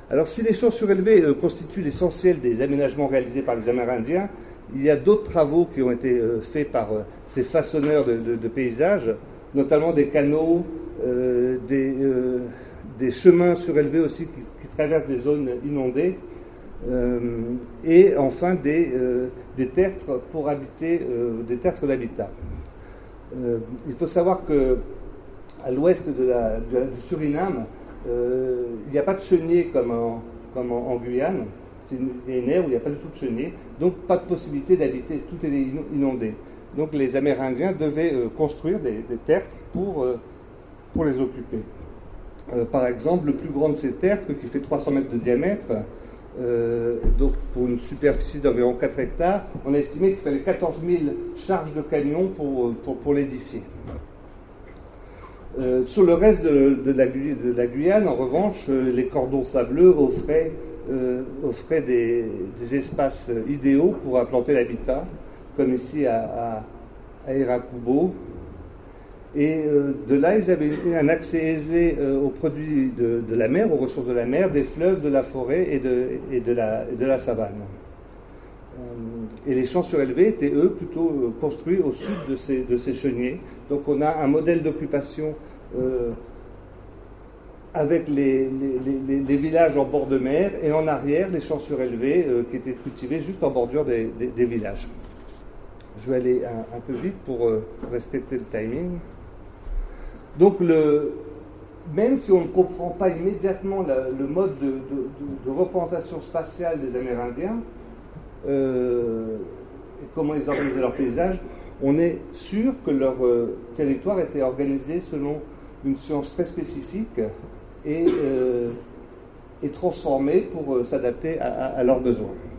Alors si les champs surélevés constituent l'essentiel des aménagements réalisés par les Amérindiens, il y a d'autres travaux qui ont été faits par ces façonneurs de paysages, notamment des canaux, des chemins surélevés aussi qui traversent des zones inondées, et enfin des tertres pour habiter, des tertres d'habitat. Il faut savoir que à l'ouest du Suriname, il n'y a pas de chenille comme en Guyane. C'est une aire où il n'y a pas du tout de chenille, donc pas de possibilité d'habiter, tout est inondé. Donc les Amérindiens devaient construire des tertres pour les occuper. Par exemple, le plus grand de ces tertres, qui fait 300 mètres de diamètre, donc pour une superficie d'environ 4 hectares, on a estimé qu'il fallait 14 000 charges de camions pour l'édifier. Sur le reste de la Guyane, en revanche, les cordons sableux offraient des espaces idéaux pour implanter l'habitat, comme ici à Irakubo. Et de là, ils avaient un accès aisé aux produits de la mer, aux ressources de la mer, des fleuves, de la forêt et de la savane. Et les champs surélevés étaient, eux, plutôt construits au sud de ces cheniers. Donc on a un modèle d'occupation avec les villages en bord de mer, et en arrière, les champs surélevés qui étaient cultivés juste en bordure des villages. Je vais aller un peu vite pour respecter le timing. Donc, même si on ne comprend pas immédiatement le mode de représentation spatiale des Amérindiens, et comment ils organisaient leur paysage, on est sûr que leur territoire était organisé selon une science très spécifique et transformé pour s'adapter à leurs besoins.